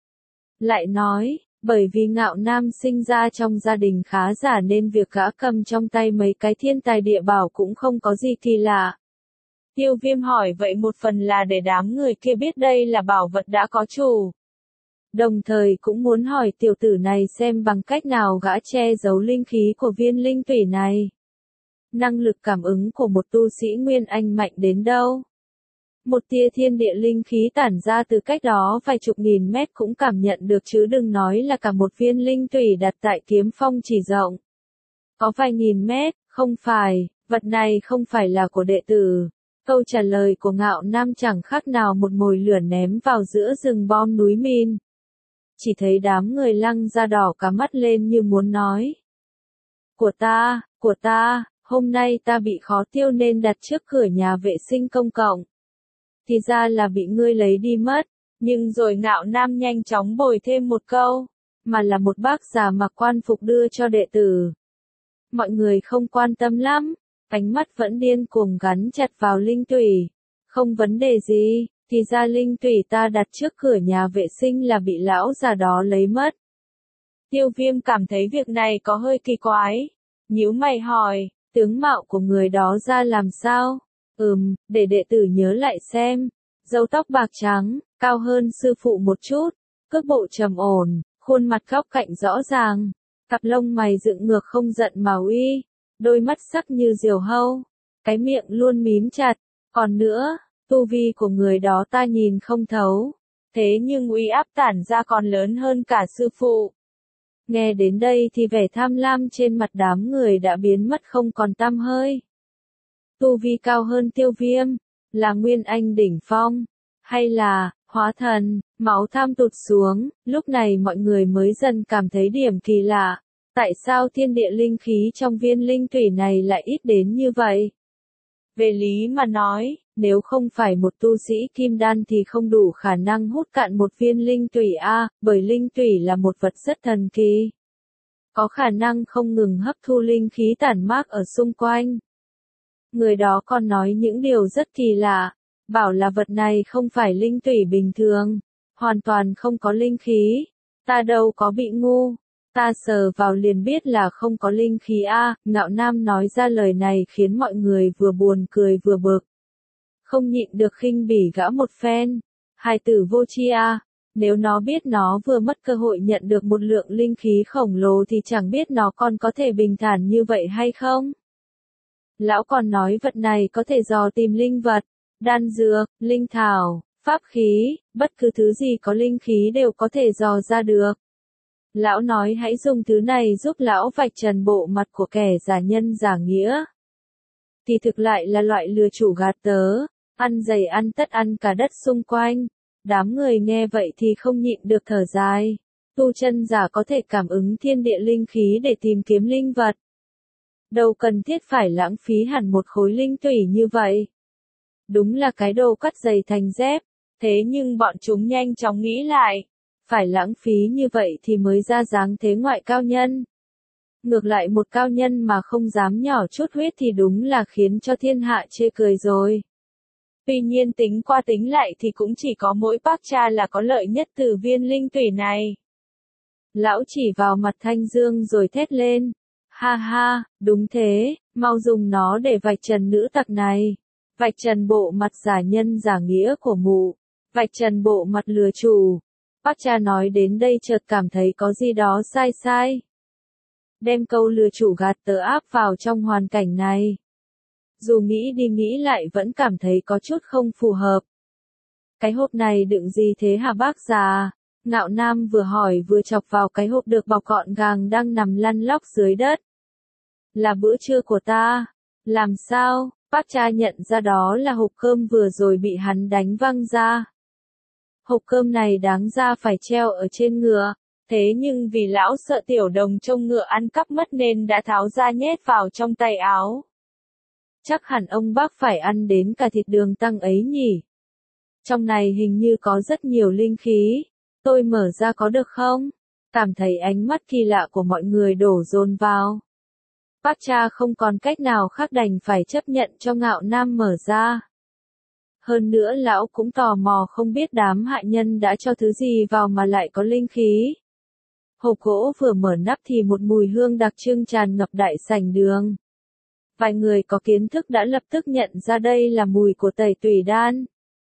Lại nói, bởi vì Ngạo Nam sinh ra trong gia đình khá giả nên việc gã cầm trong tay mấy cái thiên tài địa bảo cũng không có gì kỳ lạ. Tiêu Viêm hỏi vậy một phần là để đám người kia biết đây là bảo vật đã có chủ. Đồng thời cũng muốn hỏi tiểu tử này xem bằng cách nào gã che giấu linh khí của viên linh tủy này. Năng lực cảm ứng của một tu sĩ Nguyên Anh mạnh đến đâu? Một tia thiên địa linh khí tản ra từ cách đó vài chục nghìn mét cũng cảm nhận được chứ đừng nói là cả một viên linh tủy đặt tại kiếm phong chỉ rộng. Có vài nghìn mét, không phải, vật này không phải là của đệ tử. Câu trả lời của Ngạo Nam chẳng khác nào một mồi lửa ném vào giữa rừng bom núi min. Chỉ thấy đám người Lăng da đỏ cả mắt lên như muốn nói. Của ta, của ta, hôm nay ta bị khó tiêu nên đặt trước cửa nhà vệ sinh công cộng. Thì ra là bị ngươi lấy đi mất. Nhưng rồi Ngạo Nam nhanh chóng bồi thêm một câu, mà là một bác già mặc quan phục đưa cho đệ tử. Mọi người không quan tâm lắm, ánh mắt vẫn điên cuồng gắn chặt vào linh tủy. Không vấn đề gì, thì ra linh tủy ta đặt trước cửa nhà vệ sinh là bị lão già đó lấy mất. Tiêu Viêm cảm thấy việc này có hơi kỳ quái. Nhíu mày hỏi, tướng mạo của người đó ra làm sao? Ừm, để đệ tử nhớ lại xem. Râu tóc bạc trắng, cao hơn sư phụ một chút, cước bộ trầm ổn, khuôn mặt góc cạnh rõ ràng, cặp lông mày dựng ngược không giận mà uy, đôi mắt sắc như diều hâu, cái miệng luôn mím chặt. Còn nữa, tu vi của người đó ta nhìn không thấu, thế nhưng uy áp tản ra còn lớn hơn cả sư phụ. Nghe đến đây thì vẻ tham lam trên mặt đám người đã biến mất không còn tăm hơi. Tu vi cao hơn Tiêu Viêm, là Nguyên Anh đỉnh phong, hay là hóa thần, máu tham tụt xuống, lúc này mọi người mới dần cảm thấy điểm kỳ lạ. Tại sao thiên địa linh khí trong viên linh tủy này lại ít đến như vậy? Về lý mà nói, nếu không phải một tu sĩ kim đan thì không đủ khả năng hút cạn một viên linh tủy a, bởi linh tủy là một vật rất thần kỳ. Có khả năng không ngừng hấp thu linh khí tản mát ở xung quanh. Người đó còn nói những điều rất kỳ lạ, bảo là vật này không phải linh tủy bình thường, hoàn toàn không có linh khí. Ta đâu có bị ngu, ta sờ vào liền biết là không có linh khí a. Ngạo Nam nói ra lời này khiến mọi người vừa buồn cười vừa bực. Không nhịn được khinh bỉ gã một phen. Hài tử vô tri a, nếu nó biết nó vừa mất cơ hội nhận được một lượng linh khí khổng lồ thì chẳng biết nó còn có thể bình thản như vậy hay không. Lão còn nói vật này có thể dò tìm linh vật, đan dược, linh thảo, pháp khí, bất cứ thứ gì có linh khí đều có thể dò ra được. Lão nói hãy dùng thứ này giúp lão vạch trần bộ mặt của kẻ giả nhân giả nghĩa. Thì thực lại là loại lừa chủ gạt tớ, ăn dày ăn tất ăn cả đất xung quanh. Đám người nghe vậy thì không nhịn được thở dài. Tu chân giả có thể cảm ứng thiên địa linh khí để tìm kiếm linh vật. Đâu cần thiết phải lãng phí hẳn một khối linh tủy như vậy. Đúng là cái đồ cắt giày thành dép, thế nhưng bọn chúng nhanh chóng nghĩ lại. Phải lãng phí như vậy thì mới ra dáng thế ngoại cao nhân. Ngược lại một cao nhân mà không dám nhỏ chút huyết thì đúng là khiến cho thiên hạ chê cười rồi. Tuy nhiên tính qua tính lại thì cũng chỉ có mỗi bác cha là có lợi nhất từ viên linh tủy này. Lão chỉ vào mặt Thanh Dương rồi thét lên. Ha ha, đúng thế, mau dùng nó để vạch trần nữ tặc này. Vạch trần bộ mặt giả nhân giả nghĩa của mụ. Vạch trần bộ mặt lừa chủ. Bác cha nói đến đây chợt cảm thấy có gì đó sai sai. Đem câu lừa chủ gạt tớ áp vào trong hoàn cảnh này. Dù nghĩ đi nghĩ lại vẫn cảm thấy có chút không phù hợp. Cái hộp này đựng gì thế hả bác già? Ngạo Nam vừa hỏi vừa chọc vào cái hộp được bọc gọn gàng đang nằm lăn lóc dưới đất. Là bữa trưa của ta. Làm sao? Bác cha nhận ra đó là hộp cơm vừa rồi bị hắn đánh văng ra. Hộp cơm này đáng ra phải treo ở trên ngựa, thế nhưng vì lão sợ tiểu đồng trông ngựa ăn cắp mất nên đã tháo ra nhét vào trong tay áo. Chắc hẳn ông bác phải ăn đến cả thịt đường tăng ấy nhỉ. Trong này hình như có rất nhiều linh khí, tôi mở ra có được không? Cảm thấy ánh mắt kỳ lạ của mọi người đổ dồn vào. Bác cha không còn cách nào khác đành phải chấp nhận cho Ngạo Nam mở ra. Hơn nữa lão cũng tò mò không biết đám hại nhân đã cho thứ gì vào mà lại có linh khí. Hộp gỗ vừa mở nắp thì một mùi hương đặc trưng tràn ngập đại sảnh đường. Vài người có kiến thức đã lập tức nhận ra đây là mùi của tẩy tủy đan.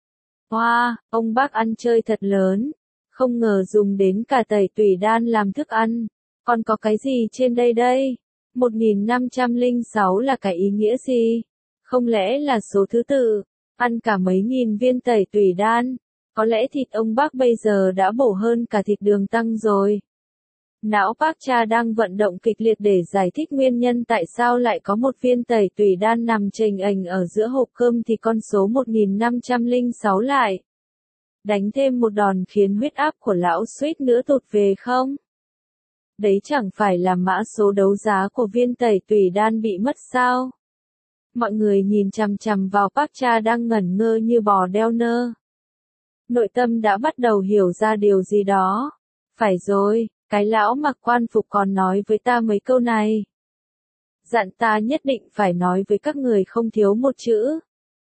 Wow, ông bác ăn chơi thật lớn. Không ngờ dùng đến cả tẩy tủy đan làm thức ăn. Còn có cái gì trên đây đây? một nghìn năm trăm lẻ sáu là cái ý nghĩa gì? Không lẽ là số thứ tự? Ăn cả mấy nghìn viên tẩy tủy đan. Có lẽ thịt ông bác bây giờ đã bổ hơn cả thịt đường tăng rồi. Não bác cha đang vận động kịch liệt để giải thích nguyên nhân tại sao lại có một viên tẩy tủy đan nằm chềnh ềnh ở giữa hộp cơm thì con số một nghìn năm trăm lẻ sáu lại. Đánh thêm một đòn khiến huyết áp của lão suýt nữa tụt về không? Đấy chẳng phải là mã số đấu giá của viên tẩy tủy đan bị mất sao? Mọi người nhìn chằm chằm vào bác cha đang ngẩn ngơ như bò đeo nơ. nội tâm đã bắt đầu hiểu ra điều gì đó. Phải rồi, cái lão mặc quan phục còn nói với ta mấy câu này. Dặn ta nhất định phải nói với các người không thiếu một chữ.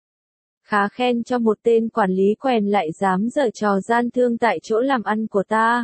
Khá khen cho một tên quản lý quèn lại dám giở trò gian thương tại chỗ làm ăn của ta.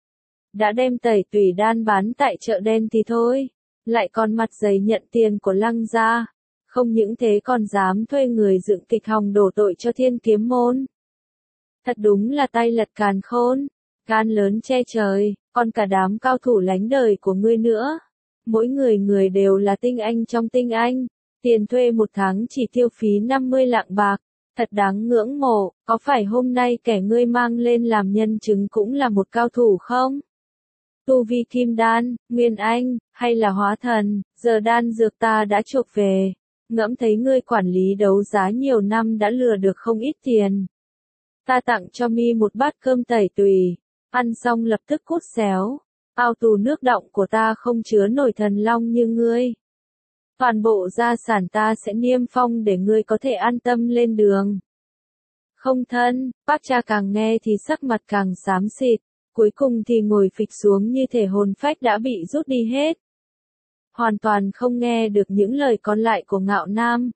Đã đem tẩy tùy đan bán tại chợ đen thì thôi, lại còn mặt dày nhận tiền của Lăng gia. Không những thế còn dám thuê người dựng kịch hòng đổ tội cho Thiên Kiếm môn. Thật đúng là tay lật càn khôn, gan lớn che trời, còn cả đám cao thủ lánh đời của ngươi nữa. Mỗi người người đều là tinh anh trong tinh anh, tiền thuê một tháng chỉ tiêu phí năm mươi lạng bạc, thật đáng ngưỡng mộ, có phải hôm nay kẻ ngươi mang lên làm nhân chứng cũng là một cao thủ không? Tu vi kim đan, nguyên anh, hay là hóa thần, giờ đan dược ta đã chuộc về, ngẫm thấy ngươi quản lý đấu giá nhiều năm đã lừa được không ít tiền. Ta tặng cho mi một bát cơm tẩy tùy, ăn xong lập tức cút xéo. Ao tù nước đọng của ta không chứa nổi thần long như ngươi. Toàn bộ gia sản ta sẽ niêm phong để ngươi có thể an tâm lên đường. Không thân, bác cha càng nghe thì sắc mặt càng xám xịt, cuối cùng thì ngồi phịch xuống như thể hồn phách đã bị rút đi hết. Hoàn toàn không nghe được những lời còn lại của Ngạo Nam.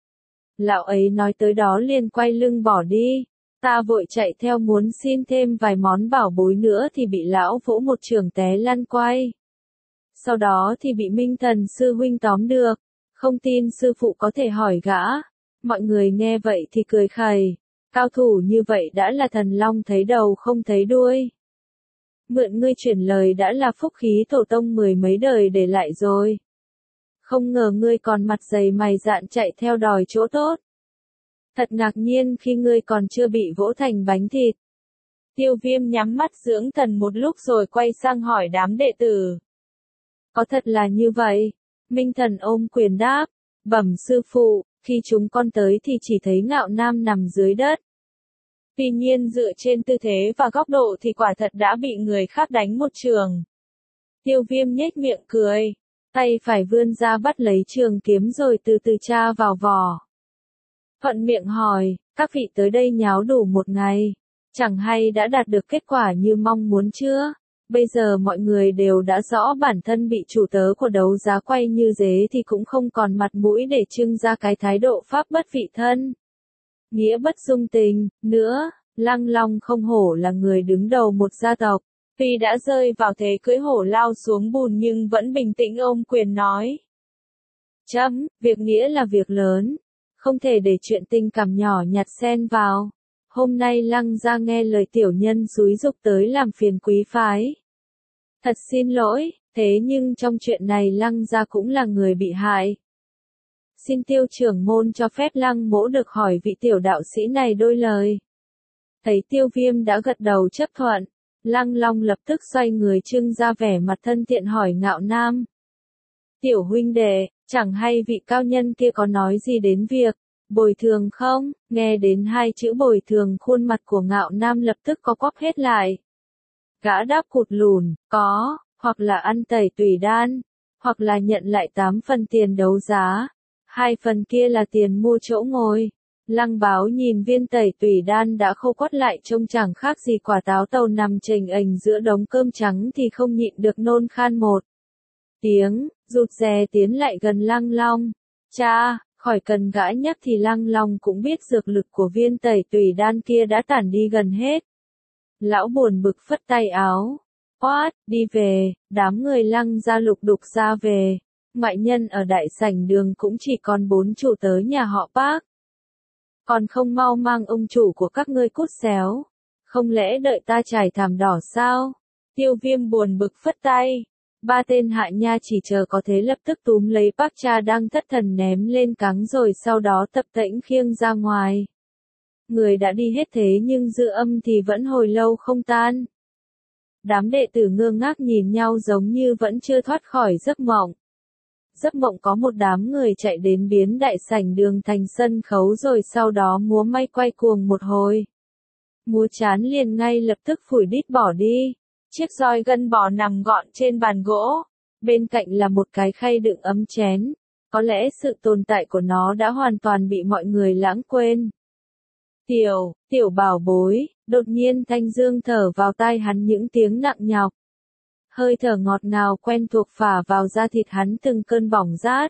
Lão ấy nói tới đó liền quay lưng bỏ đi. Ta vội chạy theo muốn xin thêm vài món bảo bối nữa thì bị lão vỗ một chưởng té lăn quay. Sau đó thì bị Minh Thần sư huynh tóm được, không tin sư phụ có thể hỏi gã. Mọi người nghe vậy thì cười khẩy, cao thủ như vậy đã là thần long thấy đầu không thấy đuôi. Mượn ngươi chuyển lời đã là phúc khí tổ tông mười mấy đời để lại rồi. Không ngờ ngươi còn mặt dày mày dạn chạy theo đòi chỗ tốt. Thật ngạc nhiên khi ngươi còn chưa bị vỗ thành bánh thịt. Tiêu Viêm nhắm mắt dưỡng thần một lúc rồi quay sang hỏi đám đệ tử. Có thật là như vậy? Minh Thần ôm quyền đáp. Bẩm sư phụ, khi chúng con tới thì chỉ thấy Ngạo Nam nằm dưới đất. Tuy nhiên dựa trên tư thế và góc độ thì quả thật đã bị người khác đánh một trường. Tiêu Viêm nhếch miệng cười, tay phải vươn ra bắt lấy trường kiếm rồi từ từ tra vào vỏ. Thuận miệng hỏi, các vị tới đây nháo đủ một ngày, chẳng hay đã đạt được kết quả như mong muốn chưa? Bây giờ mọi người đều đã rõ bản thân bị chủ tớ của đấu giá quay như dế thì cũng không còn mặt mũi để trưng ra cái thái độ pháp bất vị thân. Nghĩa bất dung tình, nữa, Lăng Long không hổ là người đứng đầu một gia tộc. Tuy đã rơi vào thế cưỡi hổ lao xuống bùn nhưng vẫn bình tĩnh ôm quyền nói. Chấm, việc nghĩa là việc lớn. Không thể để chuyện tình cảm nhỏ nhặt xen vào. Hôm nay Lăng gia nghe lời tiểu nhân xúi giục tới làm phiền quý phái. Thật xin lỗi, thế nhưng trong chuyện này Lăng gia cũng là người bị hại. Xin tiêu trưởng môn cho phép Lăng mỗ được hỏi vị tiểu đạo sĩ này đôi lời. Thấy Tiêu Viêm đã gật đầu chấp thuận, Lăng Long lập tức xoay người trưng ra vẻ mặt thân thiện hỏi Ngạo Nam. Tiểu huynh đệ, chẳng hay vị cao nhân kia có nói gì đến việc bồi thường không? Nghe đến hai chữ bồi thường khuôn mặt của Ngạo Nam lập tức có quắp hết lại. Gã đáp cụt lùn, có, hoặc là ăn tẩy tùy đan, hoặc là nhận lại tám phần tiền đấu giá. Hai phần kia là tiền mua chỗ ngồi. Lăng Báo nhìn viên tẩy tùy đan đã khô quắt lại trông chẳng khác gì quả táo tàu nằm chềnh ềnh giữa đống cơm trắng thì không nhịn được nôn khan một tiếng, rụt rè tiến lại gần Lăng Long. Cha, khỏi cần gã nhắc thì Lăng Long cũng biết dược lực của viên tẩy tùy đan kia đã tản đi gần hết. Lão buồn bực phất tay áo. Oát, đi về, đám người Lăng gia lục đục ra về. Ngoại nhân ở đại sảnh đường cũng chỉ còn bốn chủ tớ nhà họ Bác. Còn không mau mang ông chủ của các ngươi cút xéo. Không lẽ đợi ta trải thảm đỏ sao? Tiêu Viêm buồn bực phất tay. Ba tên hạ nha chỉ chờ có thế lập tức túm lấy Bác cha đang thất thần ném lên cáng rồi sau đó tập tễnh khiêng ra ngoài. Người đã đi hết thế nhưng dư âm thì vẫn hồi lâu không tan. Đám đệ tử ngơ ngác nhìn nhau giống như vẫn chưa thoát khỏi giấc mộng. Giấc mộng có một đám người chạy đến biến đại sảnh đường thành sân khấu rồi sau đó múa may quay cuồng một hồi. Múa chán liền ngay lập tức phủi đít bỏ đi. Chiếc roi gân bò nằm gọn trên bàn gỗ. Bên cạnh là một cái khay đựng ấm chén. Có lẽ sự tồn tại của nó đã hoàn toàn bị mọi người lãng quên. Tiểu, tiểu bảo bối, đột nhiên Thanh Dương thở vào tai hắn những tiếng nặng nhọc. Hơi thở ngọt ngào quen thuộc phả vào da thịt hắn từng cơn bỏng rát.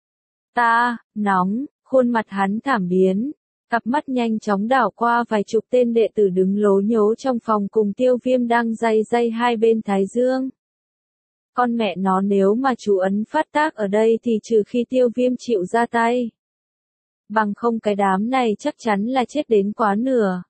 Ta, nóng, khuôn mặt hắn thảm biến, cặp mắt nhanh chóng đảo qua vài chục tên đệ tử đứng lố nhố trong phòng cùng Tiêu Viêm đang day day hai bên thái dương. Con mẹ nó, nếu mà chú ấn phát tác ở đây thì trừ khi Tiêu Viêm chịu ra tay. Bằng không cái đám này chắc chắn là chết đến quá nửa.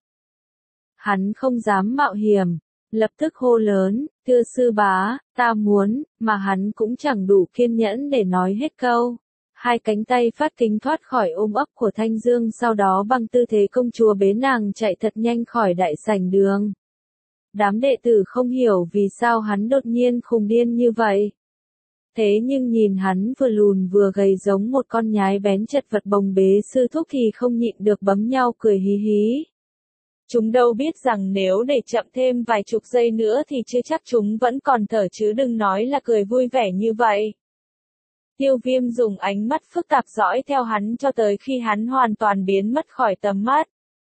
Hắn không dám mạo hiểm, lập tức hô lớn, thưa sư bá, ta muốn, mà hắn cũng chẳng đủ kiên nhẫn để nói hết câu. Hai cánh tay phát kính thoát khỏi ôm ấp của Thanh Dương, sau đó bằng tư thế công chúa bế nàng chạy thật nhanh khỏi đại sảnh đường. Đám đệ tử không hiểu vì sao hắn đột nhiên khùng điên như vậy. Thế nhưng nhìn hắn vừa lùn vừa gầy giống một con nhái bén chật vật bồng bế sư thúc thì không nhịn được bấm nhau cười hí hí. Chúng đâu biết rằng nếu để chậm thêm vài chục giây nữa thì chưa chắc chúng vẫn còn thở chứ đừng nói là cười vui vẻ như vậy. Tiêu Viêm dùng ánh mắt phức tạp dõi theo hắn cho tới khi hắn hoàn toàn biến mất khỏi tầm mắt.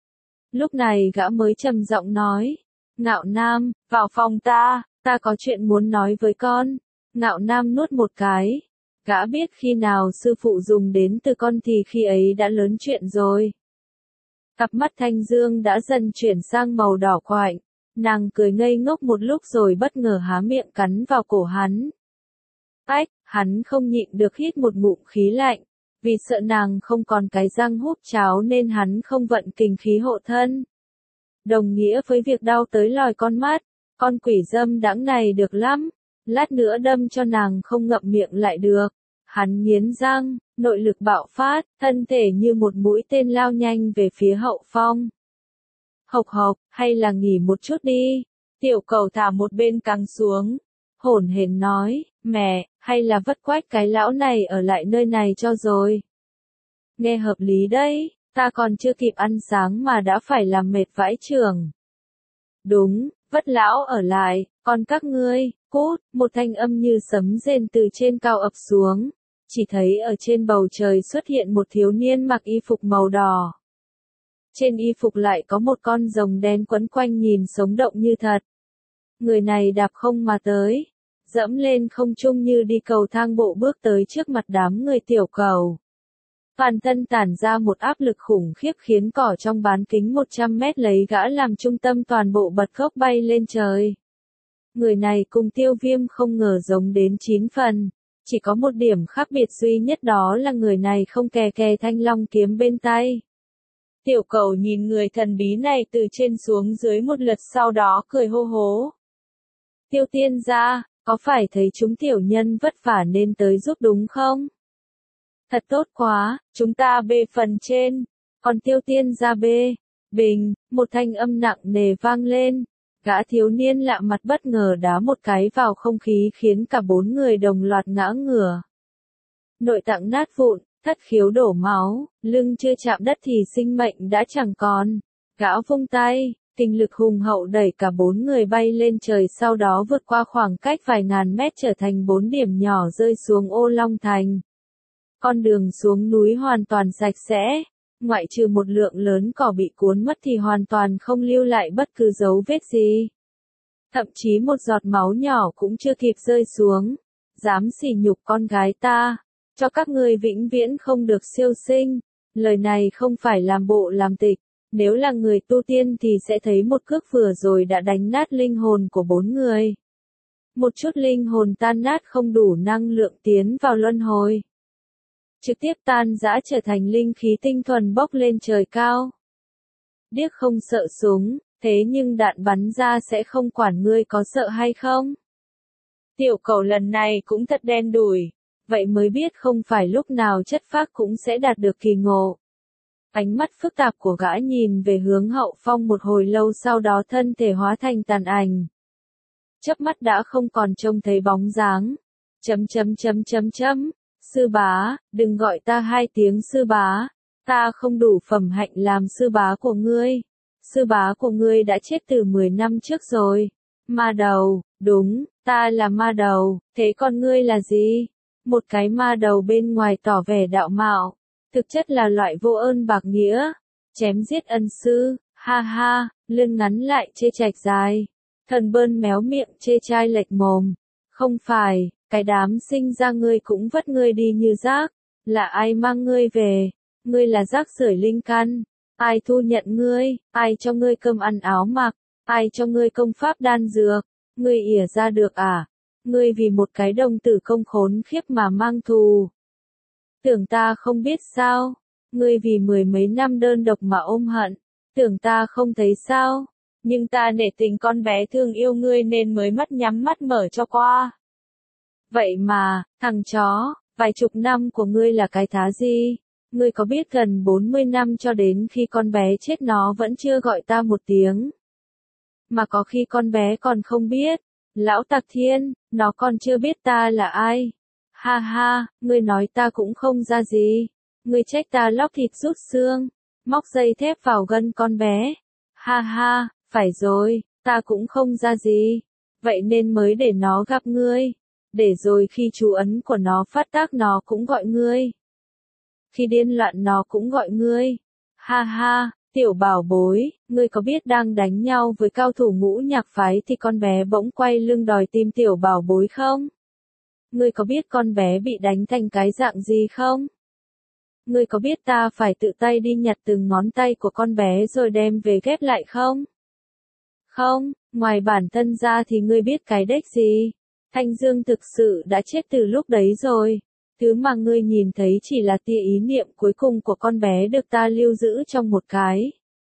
Lúc này gã mới trầm giọng nói, Ngạo Nam, vào phòng ta, ta có chuyện muốn nói với con. Ngạo Nam nuốt một cái, gã biết khi nào sư phụ dùng đến từ con thì khi ấy đã lớn chuyện rồi. Cặp mắt Thanh Dương đã dần chuyển sang màu đỏ quạnh, nàng cười ngây ngốc một lúc rồi bất ngờ há miệng cắn vào cổ hắn. Ách, hắn không nhịn được hít một ngụm khí lạnh, vì sợ nàng không còn cái răng hút cháo nên hắn không vận kình khí hộ thân. Đồng nghĩa với việc đau tới lòi con mắt, con quỷ dâm đãng này được lắm, lát nữa đâm cho nàng không ngậm miệng lại được. Hắn nghiến răng, nội lực bạo phát, thân thể như một mũi tên lao nhanh về phía Hậu Phong. Hộc hộc, hay là nghỉ một chút đi. Tiểu Cầu thả một bên căng xuống, hổn hển nói, mẹ, hay là vất quách cái lão này ở lại nơi này cho rồi. Nghe hợp lý đấy, ta còn chưa kịp ăn sáng mà đã phải làm mệt vãi chưởng. Đúng, vất lão ở lại, còn các ngươi, cút, một thanh âm như sấm rền từ trên cao ập xuống. Chỉ thấy ở trên bầu trời xuất hiện một thiếu niên mặc y phục màu đỏ. Trên y phục lại có một con rồng đen quấn quanh nhìn sống động như thật. Người này đạp không mà tới, dẫm lên không trung như đi cầu thang bộ bước tới trước mặt đám người Tiểu Cầu. Toàn thân tản ra một áp lực khủng khiếp khiến cỏ trong bán kính một trăm mét lấy gã làm trung tâm toàn bộ bật gốc bay lên trời. Người này cùng Tiêu Viêm không ngờ giống đến chín phần. Chỉ có một điểm khác biệt duy nhất đó là người này không kè kè thanh long kiếm bên tay. Tiểu Cầu nhìn người thần bí này từ trên xuống dưới một lượt sau đó cười hô hố. Tiêu tiên gia, có phải thấy chúng tiểu nhân vất vả nên tới giúp đúng không? Thật tốt quá, chúng ta bê phần trên, còn tiêu tiên gia bê. Bình, một thanh âm nặng nề vang lên. Gã thiếu niên lạ mặt bất ngờ đá một cái vào không khí khiến cả bốn người đồng loạt ngã ngửa. Nội tạng nát vụn, thất khiếu đổ máu, lưng chưa chạm đất thì sinh mệnh đã chẳng còn. Gã vung tay, kinh lực hùng hậu đẩy cả bốn người bay lên trời, sau đó vượt qua khoảng cách vài ngàn mét trở thành bốn điểm nhỏ rơi xuống Ô Long Thành. Con đường xuống núi hoàn toàn sạch sẽ. Ngoại trừ một lượng lớn cỏ bị cuốn mất thì hoàn toàn không lưu lại bất cứ dấu vết gì. Thậm chí một giọt máu nhỏ cũng chưa kịp rơi xuống. Dám sỉ nhục con gái ta, cho các ngươi vĩnh viễn không được siêu sinh. Lời này không phải làm bộ làm tịch. Nếu là người tu tiên thì sẽ thấy một cước vừa rồi đã đánh nát linh hồn của bốn người. Một chút linh hồn tan nát không đủ năng lượng tiến vào luân hồi. Trực tiếp tan rã trở thành linh khí tinh thuần bốc lên trời cao. Điếc không sợ súng, thế nhưng đạn bắn ra sẽ không quản ngươi có sợ hay không. Tiểu Cầu lần này cũng thật đen đủi, vậy mới biết không phải lúc nào chất phác cũng sẽ đạt được kỳ ngộ. Ánh mắt phức tạp của gã nhìn về hướng Hậu Phong một hồi lâu, sau đó thân thể hóa thành tàn ảnh. Chớp mắt đã không còn trông thấy bóng dáng. Chấm chấm chấm chấm chấm. Sư bá, đừng gọi ta hai tiếng sư bá, ta không đủ phẩm hạnh làm sư bá của ngươi. Sư bá của ngươi đã chết từ mười năm trước rồi. Ma đầu, đúng, ta là ma đầu, thế còn ngươi là gì? Một cái ma đầu bên ngoài tỏ vẻ đạo mạo, thực chất là loại vô ơn bạc nghĩa. chém giết ân sư, ha ha, lưng ngắn lại chê chạch dài, thần bơn méo miệng chê trai lệch mồm, không phải, cái đám sinh ra ngươi cũng vất ngươi đi như rác, là ai mang ngươi về, ngươi là rác rưởi linh căn, ai thu nhận ngươi, ai cho ngươi cơm ăn áo mặc, ai cho ngươi công pháp đan dược, ngươi ỉa ra được à, ngươi vì một cái đồng tử công khốn khiếp mà mang thù. Tưởng ta không biết sao, ngươi vì mười mấy năm đơn độc mà ôm hận, tưởng ta không thấy sao, nhưng ta nể tình con bé thương yêu ngươi nên mới mắt nhắm mắt mở cho qua. Vậy mà, thằng chó, vài chục năm của ngươi là cái thá gì? Ngươi có biết gần bốn mươi năm cho đến khi con bé chết nó vẫn chưa gọi ta một tiếng. Mà có khi con bé còn không biết. Lão Tạc Thiên, nó còn chưa biết ta là ai. Ha ha, ngươi nói ta cũng không ra gì. Ngươi trách ta lóc thịt rút xương, móc dây thép vào gân con bé. Ha ha, phải rồi, ta cũng không ra gì. Vậy nên mới để nó gặp ngươi. Để rồi khi chú ấn của nó phát tác nó cũng gọi ngươi. Khi điên loạn nó cũng gọi ngươi. Ha ha, tiểu bảo bối, ngươi có biết đang đánh nhau với cao thủ ngũ nhạc phái thì con bé bỗng quay lưng đòi tìm tiểu bảo bối không? Ngươi có biết con bé bị đánh thành cái dạng gì không? Ngươi có biết ta phải tự tay đi nhặt từng ngón tay của con bé rồi đem về ghép lại không? Không, ngoài bản thân ra thì ngươi biết cái đếch gì? Thanh Dương thực sự đã chết từ lúc đấy rồi. Thứ mà ngươi nhìn thấy chỉ là tia ý niệm cuối cùng của con bé được ta lưu giữ trong một cái.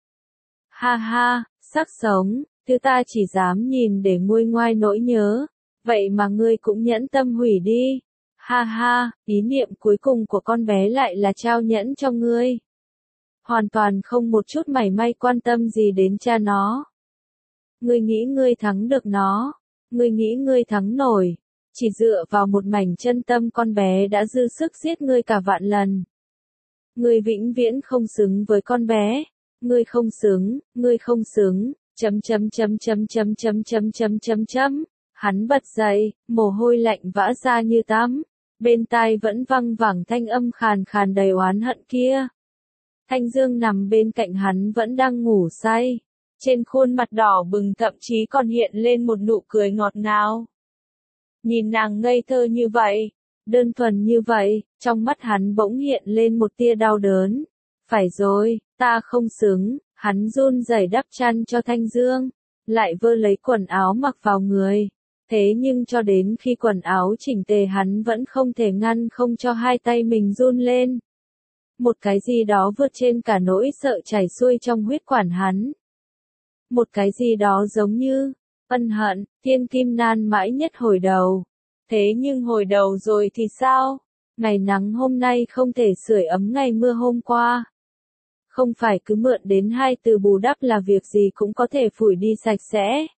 Ha ha, xác sống, thứ ta chỉ dám nhìn để nguôi ngoai nỗi nhớ. Vậy mà ngươi cũng nhẫn tâm hủy đi. Ha ha, ý niệm cuối cùng của con bé lại là trao nhẫn cho ngươi. Hoàn toàn không một chút mảy may quan tâm gì đến cha nó. Ngươi nghĩ ngươi thắng được nó. Ngươi nghĩ ngươi thắng nổi. Chỉ dựa vào một mảnh chân tâm con bé đã dư sức giết ngươi cả vạn lần. Ngươi vĩnh viễn không xứng với con bé. Ngươi không xứng, ngươi không xứng, chấm chấm chấm chấm chấm chấm chấm chấm chấm chấm. Hắn bật dậy, mồ hôi lạnh vã ra như tắm. Bên tai vẫn văng vẳng thanh âm khàn khàn đầy oán hận kia. Thanh Dương nằm bên cạnh hắn vẫn đang ngủ say. Trên khuôn mặt đỏ bừng thậm chí còn hiện lên một nụ cười ngọt ngào. Nhìn nàng ngây thơ như vậy, đơn thuần như vậy, trong mắt hắn bỗng hiện lên một tia đau đớn. Phải rồi, ta không xứng, hắn run rẩy đắp chăn cho Thanh Dương, lại vơ lấy quần áo mặc vào người. Thế nhưng cho đến khi quần áo chỉnh tề hắn vẫn không thể ngăn không cho hai tay mình run lên. Một cái gì đó vượt trên cả nỗi sợ chảy xuôi trong huyết quản hắn. Một cái gì đó giống như ân hận, thiên kim nan mãi nhất hồi đầu. Thế nhưng hồi đầu rồi thì sao? Ngày nắng hôm nay không thể sưởi ấm ngày mưa hôm qua. Không phải cứ mượn đến hai từ bù đắp là việc gì cũng có thể phủi đi sạch sẽ.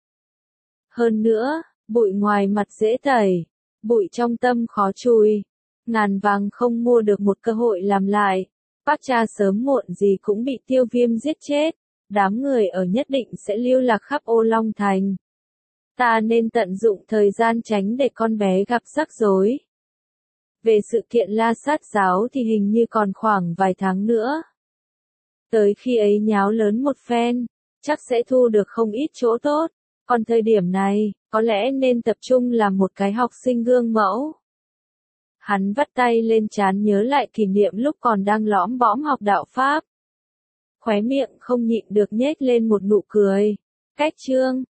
Hơn nữa, bụi ngoài mặt dễ tẩy, bụi trong tâm khó chùi. Ngàn vàng không mua được một cơ hội làm lại. Bác cha sớm muộn gì cũng bị tiêu viêm giết chết. Đám người ở nhất định sẽ lưu lạc khắp Ô Long Thành. Ta nên tận dụng thời gian tránh để con bé gặp rắc rối. Về sự kiện La Sát giáo thì hình như còn khoảng vài tháng nữa. Tới khi ấy nháo lớn một phen, chắc sẽ thu được không ít chỗ tốt. Còn thời điểm này, có lẽ nên tập trung làm một cái học sinh gương mẫu. Hắn vắt tay lên trán nhớ lại kỷ niệm lúc còn đang lõm bõm học đạo Pháp. Khóe miệng không nhịn được nhếch lên một nụ cười. Cách chương